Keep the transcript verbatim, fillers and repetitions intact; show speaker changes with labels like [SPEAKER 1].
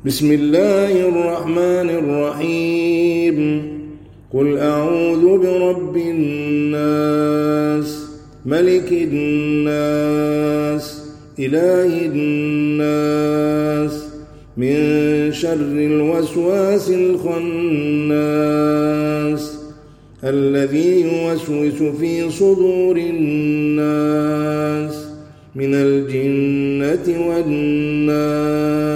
[SPEAKER 1] بسم الله الرحمن الرحيم قل أعوذ برب الناس ملك الناس إله الناس من شر الوسواس الخناس الذي يوسوس في صدور الناس من الجنة والناس.